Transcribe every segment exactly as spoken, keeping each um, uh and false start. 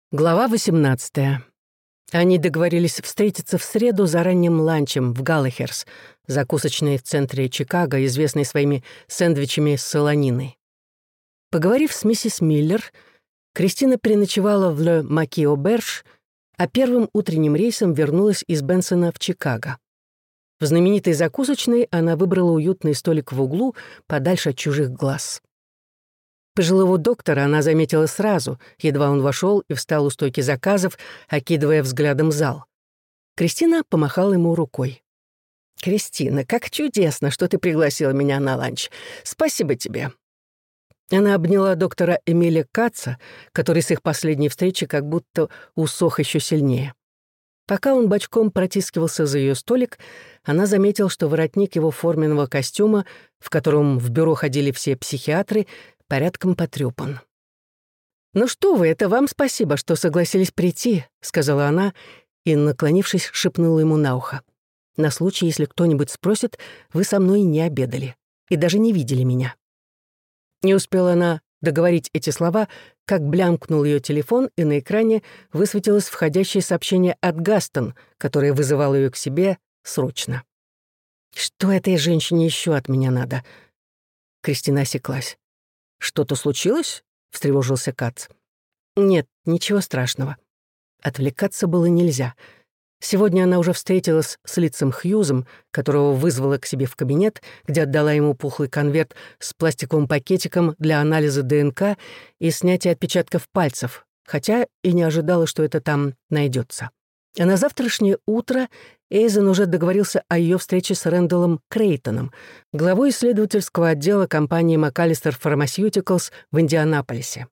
Глава восемнадцатая. Они договорились встретиться в среду за ранним ланчем в Галлахерс, закусочной в центре Чикаго, известной своими сэндвичами с солониной. Поговорив с миссис Миллер, Кристина переночевала в Ле Маки-Оберж, а первым утренним рейсом вернулась из Бенсона в Чикаго. В знаменитой закусочной она выбрала уютный столик в углу, подальше от чужих глаз. Пожилого доктора она заметила сразу, едва он вошел и встал у стойки заказов, окидывая взглядом зал. Кристина помахала ему рукой. «Кристина, как чудесно, что ты пригласила меня на ланч. Спасибо тебе». Она обняла доктора Эмиля Катца, который с их последней встречи как будто усох еще сильнее. Пока он бочком протискивался за ее столик, она заметила, что воротник его форменного костюма, в котором в бюро ходили все психиатры, порядком потрёпан. «Ну что вы, это вам спасибо, что согласились прийти», — сказала она и, наклонившись, шепнула ему на ухо. «На случай, если кто-нибудь спросит, вы со мной не обедали и даже не видели меня». Не успела она договорить эти слова, как блямкнул ее телефон, и на экране высветилось входящее сообщение от Гастон, которое вызывало ее к себе срочно. «Что этой женщине еще от меня надо?» Кристина осеклась. «Что-то случилось?» — встревожился Кац. «Нет, ничего страшного». Отвлекаться было нельзя. Сегодня она уже встретилась с Лицом Хьюзом, которого вызвала к себе в кабинет, где отдала ему пухлый конверт с пластиковым пакетиком для анализа ДНК и снятия отпечатков пальцев, хотя и не ожидала, что это там найдется. А на завтрашнее утро Эйзен уже договорился о ее встрече с Рэндаллом Крейтоном, главой исследовательского отдела компании «МакАлистер Pharmaceuticals» в Индианаполисе.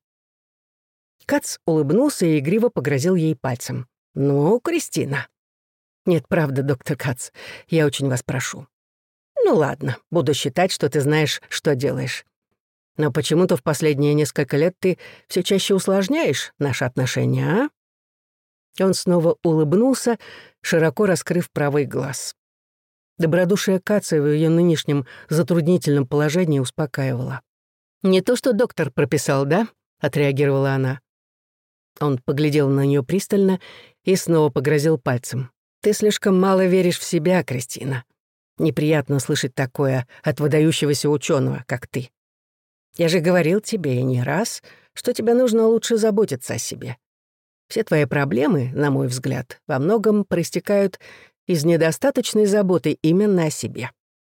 Кац улыбнулся и игриво погрозил ей пальцем. «Ну, Кристина». «Нет, правда, доктор Кац, я очень вас прошу». «Ну ладно, буду считать, что ты знаешь, что делаешь. Но почему-то в последние несколько лет ты все чаще усложняешь наши отношения, а?» Он снова улыбнулся, широко раскрыв правый глаз. Добродушие Каца в ее нынешнем затруднительном положении успокаивало. «Не то, что доктор прописал, да?» — отреагировала она. Он поглядел на нее пристально и снова погрозил пальцем. «Ты слишком мало веришь в себя, Кристина. Неприятно слышать такое от выдающегося ученого, как ты. Я же говорил тебе и не раз, что тебе нужно лучше заботиться о себе. Все твои проблемы, на мой взгляд, во многом проистекают из недостаточной заботы именно о себе».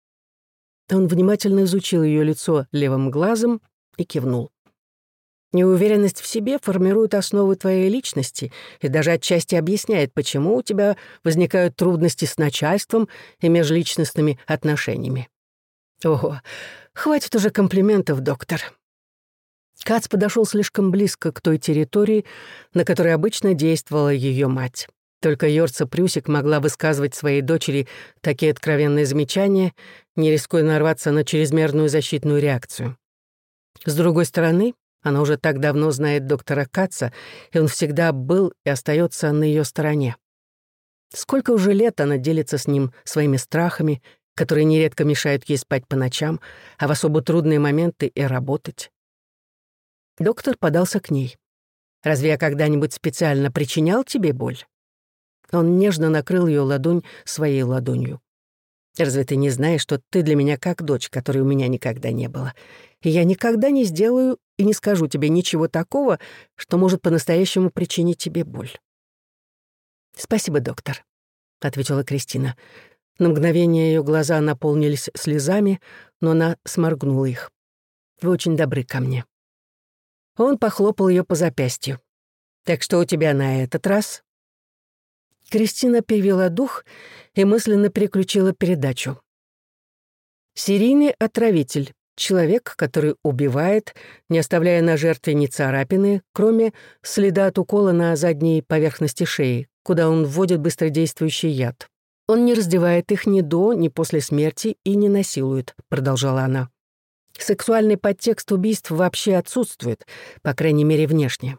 Он внимательно изучил ее лицо левым глазом и кивнул. «Неуверенность в себе формирует основы твоей личности и даже отчасти объясняет, почему у тебя возникают трудности с начальством и межличностными отношениями». «Ого, хватит уже комплиментов, доктор». Кац подошел слишком близко к той территории, на которой обычно действовала ее мать. Только Йорца Прюсик могла высказывать своей дочери такие откровенные замечания, не рискуя нарваться на чрезмерную защитную реакцию. С другой стороны, она уже так давно знает доктора Каца, и он всегда был и остается на ее стороне. Сколько уже лет она делится с ним своими страхами, которые нередко мешают ей спать по ночам, а в особо трудные моменты и работать. Доктор подался к ней. «Разве я когда-нибудь специально причинял тебе боль?» Он нежно накрыл ее ладонь своей ладонью. «Разве ты не знаешь, что ты для меня как дочь, которой у меня никогда не было? И я никогда не сделаю и не скажу тебе ничего такого, что может по-настоящему причинить тебе боль». «Спасибо, доктор», — ответила Кристина. На мгновение ее глаза наполнились слезами, но она сморгнула их. «Вы очень добры ко мне». Он похлопал ее по запястью. «Так что у тебя на этот раз?» Кристина перевела дух и мысленно переключила передачу. Серийный отравитель. Человек, который убивает, не оставляя на жертве ни царапины, кроме следа от укола на задней поверхности шеи, куда он вводит быстродействующий яд. Он не раздевает их ни до, ни после смерти и не насилует, продолжала она. Сексуальный подтекст убийств вообще отсутствует, по крайней мере, внешне.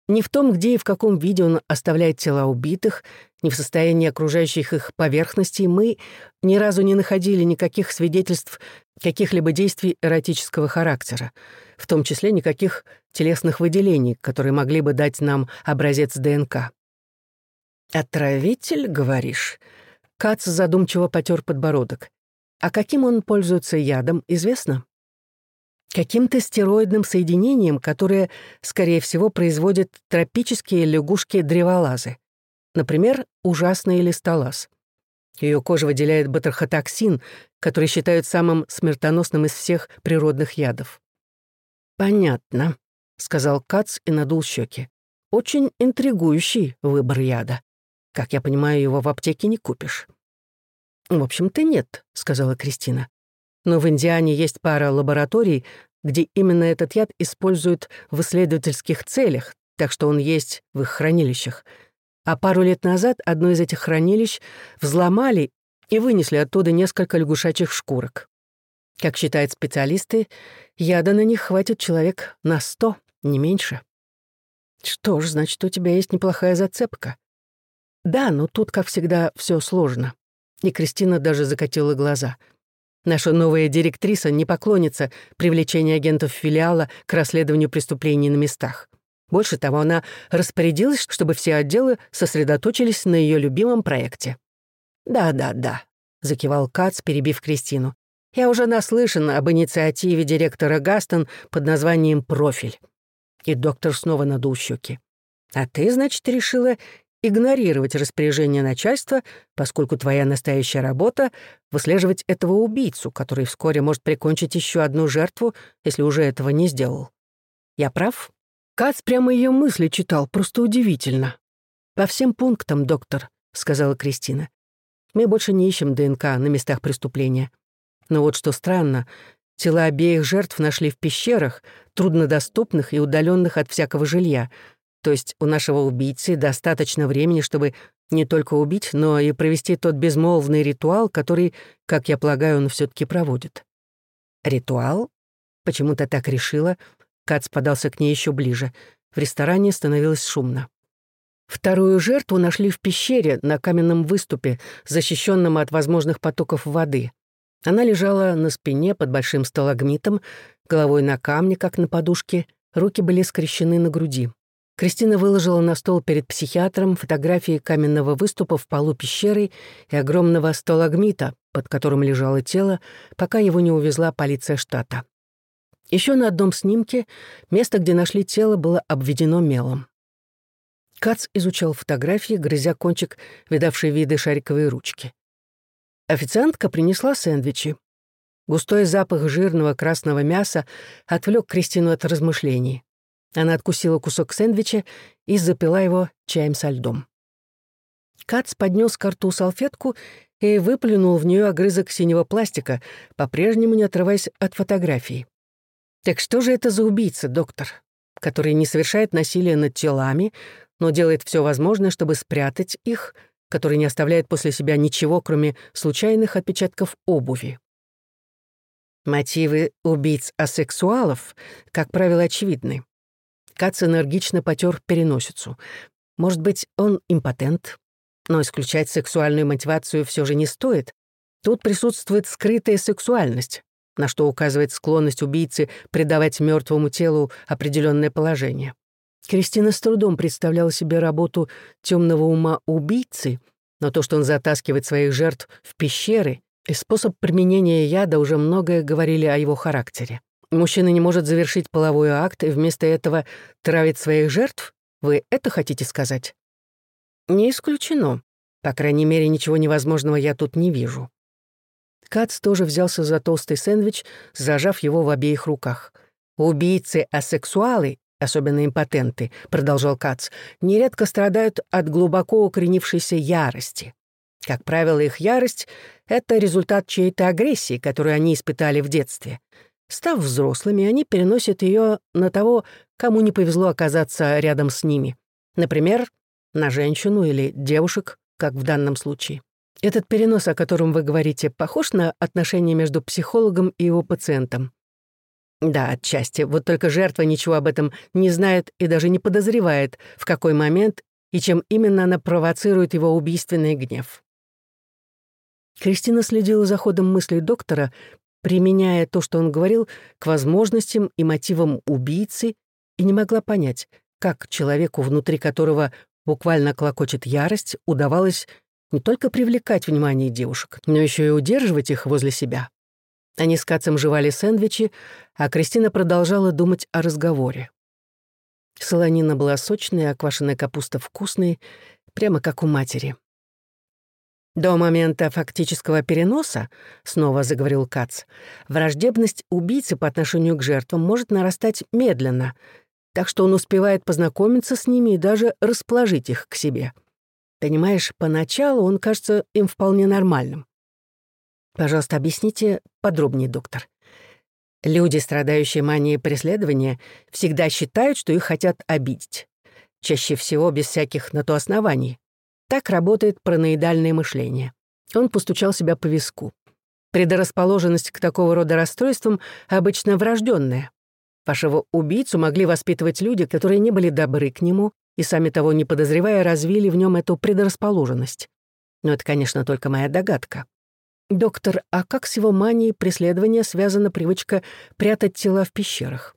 Ни в том, где и в каком виде он оставляет тела убитых, ни в состоянии окружающих их поверхностей мы ни разу не находили никаких свидетельств каких-либо действий эротического характера, в том числе никаких телесных выделений, которые могли бы дать нам образец ДНК. «Отравитель, говоришь?» Кац задумчиво потер подбородок. «А каким он пользуется ядом, известно?» «Каким-то стероидным соединением, которое, скорее всего, производят тропические лягушки-древолазы. Например, ужасный листолаз. Ее кожа выделяет батрахотоксин, который считают самым смертоносным из всех природных ядов». «Понятно», — сказал Кац и надул щеки. «Очень интригующий выбор яда. Как я понимаю, его в аптеке не купишь». «В общем-то, нет», — сказала Кристина. «Но в Индиане есть пара лабораторий, где именно этот яд используют в исследовательских целях, так что он есть в их хранилищах. А пару лет назад одно из этих хранилищ взломали и вынесли оттуда несколько лягушачьих шкурок. Как считают специалисты, яда на них хватит человек на сто, не меньше». «Что ж, значит, у тебя есть неплохая зацепка». «Да, но тут, как всегда, все сложно». И Кристина даже закатила глаза. «Наша новая директриса не поклонится привлечению агентов филиала к расследованию преступлений на местах. Больше того, она распорядилась, чтобы все отделы сосредоточились на ее любимом проекте». «Да-да-да», — закивал Кац, перебив Кристину. «Я уже наслышан об инициативе директора Гастон под названием «Профиль». И доктор снова надул щеки. «А ты, значит, решила игнорировать распоряжение начальства, поскольку твоя настоящая работа — выслеживать этого убийцу, который вскоре может прикончить еще одну жертву, если уже этого не сделал. Я прав?» Кац прямо ее мысли читал, просто удивительно. «По всем пунктам, доктор», — сказала Кристина. «Мы больше не ищем ДНК на местах преступления. Но вот что странно, тела обеих жертв нашли в пещерах, труднодоступных и удаленных от всякого жилья. То есть у нашего убийцы достаточно времени, чтобы не только убить, но и провести тот безмолвный ритуал, который, как я полагаю, он все-таки проводит». «Ритуал? Почему-то так решила?» Кац подался к ней еще ближе. В ресторане становилось шумно. «Вторую жертву нашли в пещере на каменном выступе, защищенном от возможных потоков воды. Она лежала на спине под большим сталагмитом, головой на камне, как на подушке, руки были скрещены на груди. Кристина выложила на стол перед психиатром фотографии каменного выступа в полу пещеры и огромного сталагмита, под которым лежало тело, пока его не увезла полиция штата. Еще на одном снимке место, где нашли тело, было обведено мелом. Кац изучал фотографии, грызя кончик видавшей виды шариковой ручки. Официантка принесла сэндвичи. Густой запах жирного красного мяса отвлек Кристину от размышлений. Она откусила кусок сэндвича и запила его чаем со льдом. Кац поднес к рту салфетку и выплюнул в нее огрызок синего пластика, по-прежнему не отрываясь от фотографий. «Так что же это за убийца, доктор, который не совершает насилие над телами, но делает все возможное, чтобы спрятать их, который не оставляет после себя ничего, кроме случайных отпечатков обуви?» Мотивы убийц-асексуалов, как правило, очевидны. Кац энергично потер переносицу. Может быть, он импотент, но исключать сексуальную мотивацию все же не стоит. Тут присутствует скрытая сексуальность, на что указывает склонность убийцы придавать мертвому телу определенное положение. Кристина с трудом представляла себе работу темного ума убийцы, но то, что он затаскивает своих жертв в пещеры, и способ применения яда уже многое говорили о его характере. Мужчина не может завершить половой акт и вместо этого травит своих жертв? Вы это хотите сказать? Не исключено. По крайней мере, ничего невозможного я тут не вижу. Кац тоже взялся за толстый сэндвич, зажав его в обеих руках. «Убийцы-асексуалы, особенно импотенты», — продолжал Кац, «нередко страдают от глубоко укоренившейся ярости. Как правило, их ярость — это результат чьей-то агрессии, которую они испытали в детстве. Став взрослыми, они переносят ее на того, кому не повезло оказаться рядом с ними. Например, на женщину или девушек, как в данном случае. Этот перенос, о котором вы говорите, похож на отношения между психологом и его пациентом?» Да, отчасти. Вот только жертва ничего об этом не знает и даже не подозревает, в какой момент и чем именно она провоцирует его убийственный гнев. Кристина следила за ходом мыслей доктора, применяя то, что он говорил, к возможностям и мотивам убийцы, и не могла понять, как человеку, внутри которого буквально клокочет ярость, удавалось не только привлекать внимание девушек, но еще и удерживать их возле себя. Они с Катцем жевали сэндвичи, а Кристина продолжала думать о разговоре. Солонина была сочной, а квашеная капуста вкусной, прямо как у матери. «До момента фактического переноса, — снова заговорил Катц, — враждебность убийцы по отношению к жертвам может нарастать медленно, так что он успевает познакомиться с ними и даже расположить их к себе. Понимаешь, поначалу он кажется им вполне нормальным. Пожалуйста, объясните подробнее, доктор. Люди, страдающие манией преследования, всегда считают, что их хотят обидеть. Чаще всего без всяких на то оснований. Так работает параноидальное мышление. Он постучал себя по виску. Предрасположенность к такого рода расстройствам обычно врожденная. Вашего убийцу могли воспитывать люди, которые не были добры к нему и, сами того не подозревая, развили в нем эту предрасположенность. Но это, конечно, только моя догадка. Доктор, а как с его манией преследования связана привычка прятать тела в пещерах?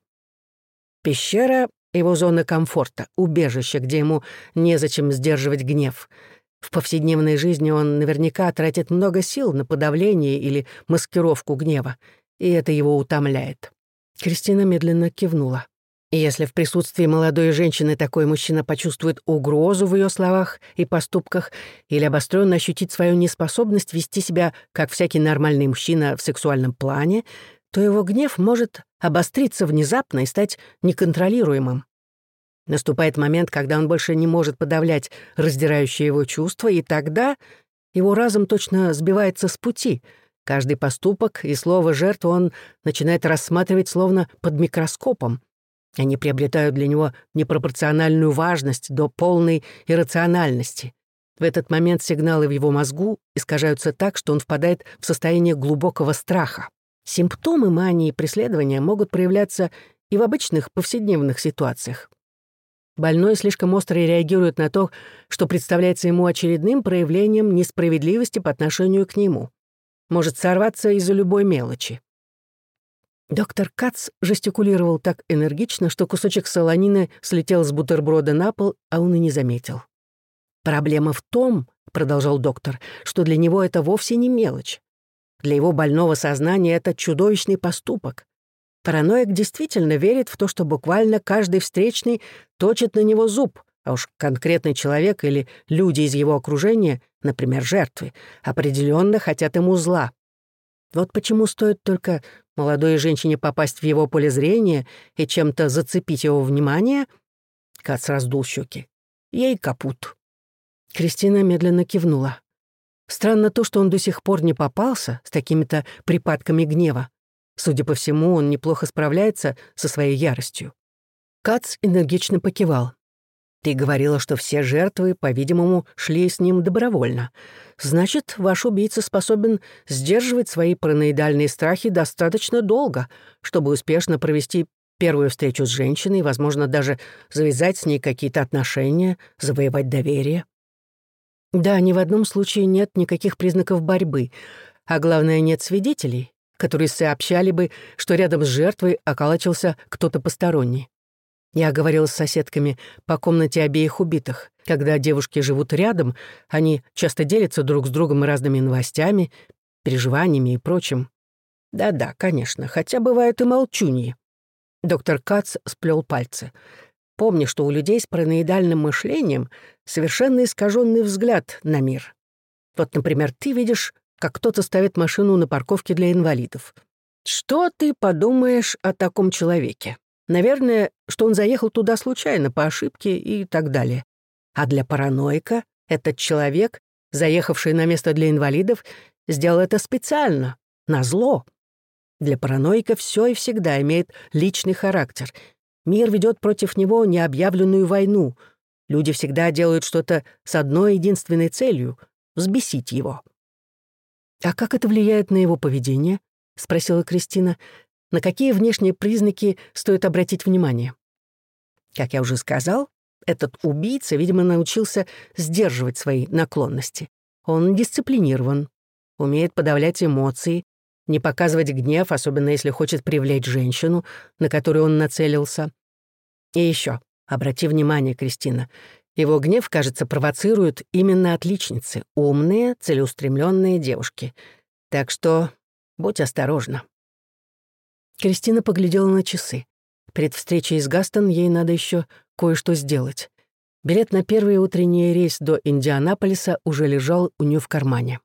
Пещера — его зона комфорта, убежище, где ему незачем сдерживать гнев. В повседневной жизни он наверняка тратит много сил на подавление или маскировку гнева, и это его утомляет. Кристина медленно кивнула. И если в присутствии молодой женщины такой мужчина почувствует угрозу в ее словах и поступках или обостренно ощутит свою неспособность вести себя, как всякий нормальный мужчина в сексуальном плане, то его гнев может обостриться внезапно и стать неконтролируемым. Наступает момент, когда он больше не может подавлять раздирающие его чувства, и тогда его разум точно сбивается с пути. Каждый поступок и слово жертвы он начинает рассматривать словно под микроскопом. Они приобретают для него непропорциональную важность до полной иррациональности. В этот момент сигналы в его мозгу искажаются так, что он впадает в состояние глубокого страха. Симптомы мании преследования могут проявляться и в обычных повседневных ситуациях. Больной слишком остро реагирует на то, что представляется ему очередным проявлением несправедливости по отношению к нему. Может сорваться из-за любой мелочи. Доктор Катц жестикулировал так энергично, что кусочек солонины слетел с бутерброда на пол, а он и не заметил. «Проблема в том, — продолжал доктор, — что для него это вовсе не мелочь. Для его больного сознания это чудовищный поступок. Параноик действительно верит в то, что буквально каждый встречный точит на него зуб, а уж конкретный человек или люди из его окружения, например, жертвы, определенно хотят ему зла. Вот почему стоит только молодой женщине попасть в его поле зрения и чем-то зацепить его внимание, Кац раздул щеки, ей капут». Кристина медленно кивнула. Странно то, что он до сих пор не попался с такими-то припадками гнева. Судя по всему, он неплохо справляется со своей яростью. Кац энергично покивал. «Ты говорила, что все жертвы, по-видимому, шли с ним добровольно. Значит, ваш убийца способен сдерживать свои параноидальные страхи достаточно долго, чтобы успешно провести первую встречу с женщиной, возможно, даже завязать с ней какие-то отношения, завоевать доверие. Да, ни в одном случае нет никаких признаков борьбы, а главное, нет свидетелей, которые сообщали бы, что рядом с жертвой околачивался кто-то посторонний. Я говорила с соседками по комнате обеих убитых. Когда девушки живут рядом, они часто делятся друг с другом разными новостями, переживаниями и прочим. Да-да, конечно, хотя бывают и молчуньи. Доктор Катц сплел пальцы. Помни, что у людей с параноидальным мышлением совершенно искаженный взгляд на мир. Вот, например, ты видишь, как кто-то ставит машину на парковке для инвалидов. Что ты подумаешь о таком человеке? Наверное, что он заехал туда случайно, по ошибке и так далее. А для параноика этот человек, заехавший на место для инвалидов, сделал это специально, назло. Для параноика все и всегда имеет личный характер. Мир ведет против него необъявленную войну. Люди всегда делают что-то с одной единственной целью — взбесить его. «А как это влияет на его поведение?» — спросила Кристина. На какие внешние признаки стоит обратить внимание? Как я уже сказал, этот убийца, видимо, научился сдерживать свои наклонности. Он дисциплинирован, умеет подавлять эмоции, не показывать гнев, особенно если хочет привлечь женщину, на которую он нацелился. И еще, обрати внимание, Кристина, его гнев, кажется, провоцирует именно отличницы, умные, целеустремленные девушки. Так что будь осторожна. Кристина поглядела на часы. Перед встречей с Гастон ей надо еще кое-что сделать. Билет на первый утренний рейс до Индианаполиса уже лежал у нее в кармане.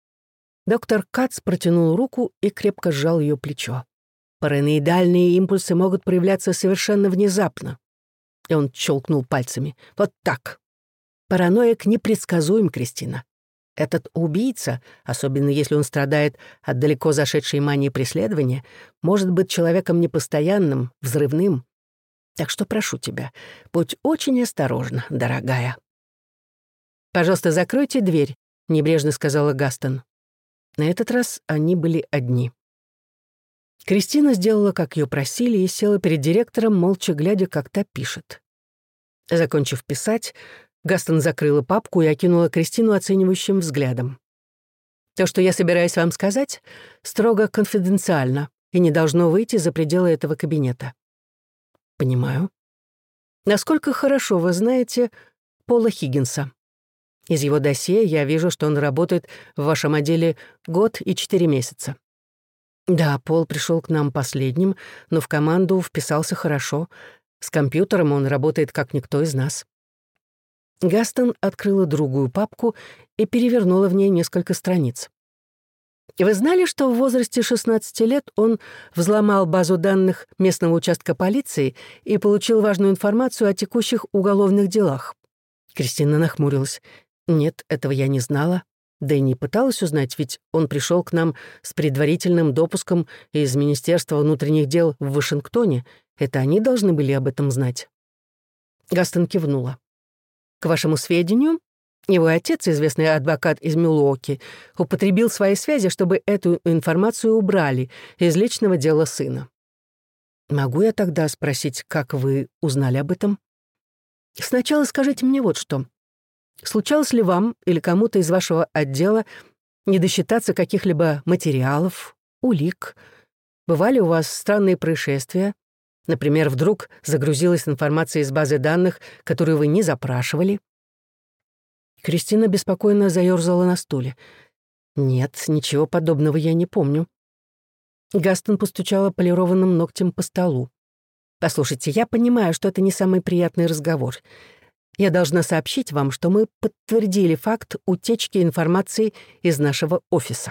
Доктор Кац протянул руку и крепко сжал ее плечо. Параноидальные импульсы могут проявляться совершенно внезапно. И он щелкнул пальцами. Вот так. Параноик непредсказуем, Кристина. Этот убийца, особенно если он страдает от далеко зашедшей мании преследования, может быть человеком непостоянным, взрывным. Так что прошу тебя, будь очень осторожна, дорогая. «Пожалуйста, закройте дверь», — небрежно сказала Гастон. На этот раз они были одни. Кристина сделала, как ее просили, и села перед директором, молча глядя, как та пишет. Закончив писать, Гастон закрыла папку и окинула Кристину оценивающим взглядом. «То, что я собираюсь вам сказать, строго конфиденциально и не должно выйти за пределы этого кабинета». «Понимаю. Насколько хорошо вы знаете Пола Хиггинса? Из его досье я вижу, что он работает в вашем отделе год и четыре месяца». «Да, Пол пришел к нам последним, но в команду вписался хорошо. С компьютером он работает как никто из нас». Гастон открыла другую папку и перевернула в ней несколько страниц. «Вы знали, что в возрасте шестнадцати лет он взломал базу данных местного участка полиции и получил важную информацию о текущих уголовных делах?» Кристина нахмурилась. «Нет, этого я не знала. Да и не пыталась узнать, ведь он пришел к нам с предварительным допуском из Министерства внутренних дел в Вашингтоне. Это они должны были об этом знать». Гастон кивнула. «К вашему сведению, его отец, известный адвокат из Милуоки, употребил свои связи, чтобы эту информацию убрали из личного дела сына». «Могу я тогда спросить, как вы узнали об этом?» «Сначала скажите мне вот что. Случалось ли вам или кому-то из вашего отдела не досчитаться каких-либо материалов, улик? Бывали у вас странные происшествия? Например, вдруг загрузилась информация из базы данных, которую вы не запрашивали?» Кристина беспокойно заёрзала на стуле. «Нет, ничего подобного я не помню». Гастон постучала полированным ногтем по столу. «Послушайте, я понимаю, что это не самый приятный разговор. Я должна сообщить вам, что мы подтвердили факт утечки информации из нашего офиса».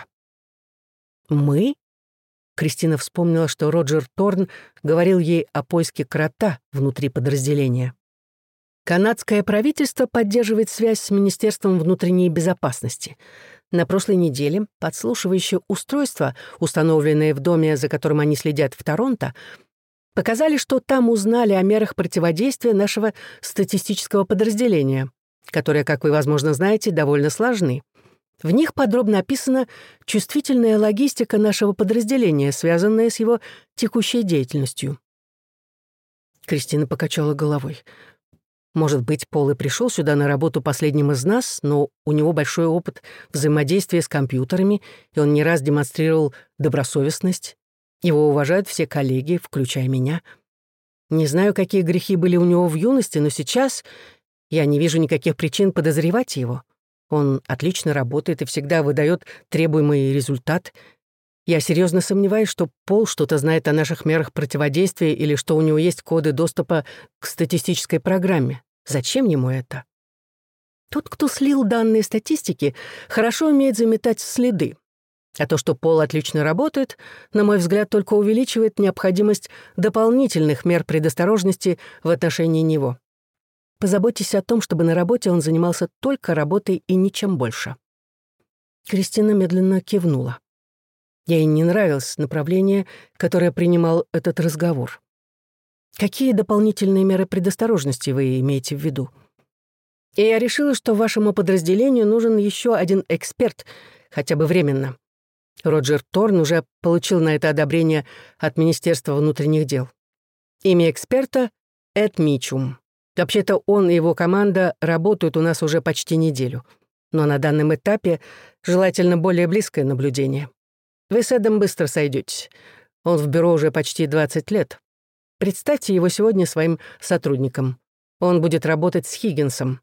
«Мы?» Кристина вспомнила, что Роджер Торн говорил ей о поиске крота внутри подразделения. Канадское правительство поддерживает связь с Министерством внутренней безопасности. На прошлой неделе подслушивающее устройство, установленное в доме, за которым они следят в Торонто, показали, что там узнали о мерах противодействия нашего статистического подразделения, которые, как вы, возможно, знаете, довольно сложны. В них подробно описана чувствительная логистика нашего подразделения, связанная с его текущей деятельностью. Кристина покачала головой. «Может быть, Пол и пришел сюда на работу последним из нас, но у него большой опыт взаимодействия с компьютерами, и он не раз демонстрировал добросовестность. Его уважают все коллеги, включая меня. Не знаю, какие грехи были у него в юности, но сейчас я не вижу никаких причин подозревать его. Он отлично работает и всегда выдает требуемый результат. Я серьезно сомневаюсь, что Пол что-то знает о наших мерах противодействия или что у него есть коды доступа к статистической программе. Зачем ему это? Тот, кто слил данные статистики, хорошо умеет заметать следы. А то, что Пол отлично работает, на мой взгляд, только увеличивает необходимость дополнительных мер предосторожности в отношении него. Позаботьтесь о том, чтобы на работе он занимался только работой и ничем больше». Кристина медленно кивнула. Ей не нравилось направление, которое принимал этот разговор. «Какие дополнительные меры предосторожности вы имеете в виду?» «И я решила, что вашему подразделению нужен еще один эксперт, хотя бы временно. Роджер Торн уже получил на это одобрение от Министерства внутренних дел. Имя эксперта — Эд Мичум. Вообще-то он и его команда работают у нас уже почти неделю. Но на данном этапе желательно более близкое наблюдение. Вы с Эдом быстро сойдетесь. Он в бюро уже почти двадцать лет. Представьте его сегодня своим сотрудником. Он будет работать с Хиггинсом».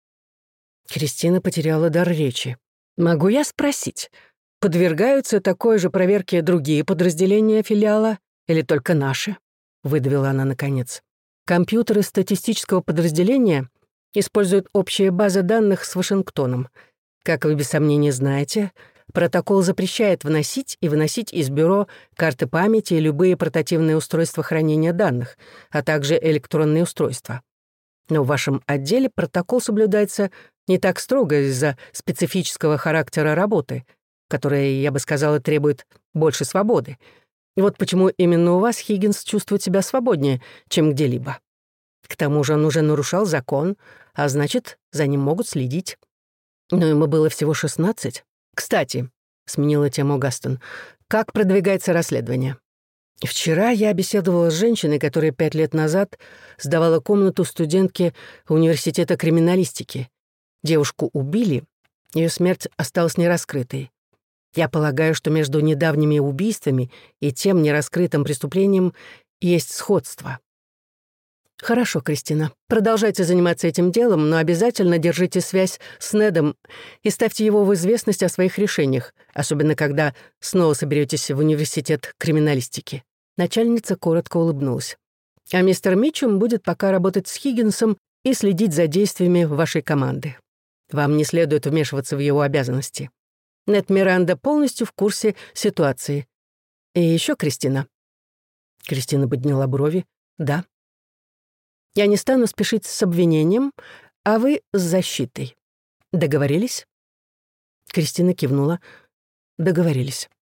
Кристина потеряла дар речи. «Могу я спросить, подвергаются такой же проверке другие подразделения филиала или только наши?» — выдавила она наконец. «Компьютеры статистического подразделения используют общие базы данных с Вашингтоном. Как вы без сомнения знаете, протокол запрещает вносить и выносить из бюро карты памяти и любые портативные устройства хранения данных, а также электронные устройства. Но в вашем отделе протокол соблюдается не так строго из-за специфического характера работы, которая, я бы сказала, требует больше свободы. И вот почему именно у вас Хиггинс чувствует себя свободнее, чем где-либо. К тому же он уже нарушал закон, а значит, за ним могут следить. Но ему было всего шестнадцать. Кстати, — сменила тему Гастон, — как продвигается расследование? Вчера я беседовала с женщиной, которая пять лет назад сдавала комнату студентке университета криминалистики. Девушку убили, ее смерть осталась нераскрытой. Я полагаю, что между недавними убийствами и тем нераскрытым преступлением есть сходство. Хорошо, Кристина, продолжайте заниматься этим делом, но обязательно держите связь с Недом и ставьте его в известность о своих решениях, особенно когда снова соберетесь в университет криминалистики. Начальница коротко улыбнулась. А мистер Митчум будет пока работать с Хиггинсом и следить за действиями вашей команды. Вам не следует вмешиваться в его обязанности. Нед Миранда полностью в курсе ситуации. И еще Кристина. Кристина подняла брови. Да. Я не стану спешить с обвинением, а вы с защитой. Договорились? Кристина кивнула. Договорились.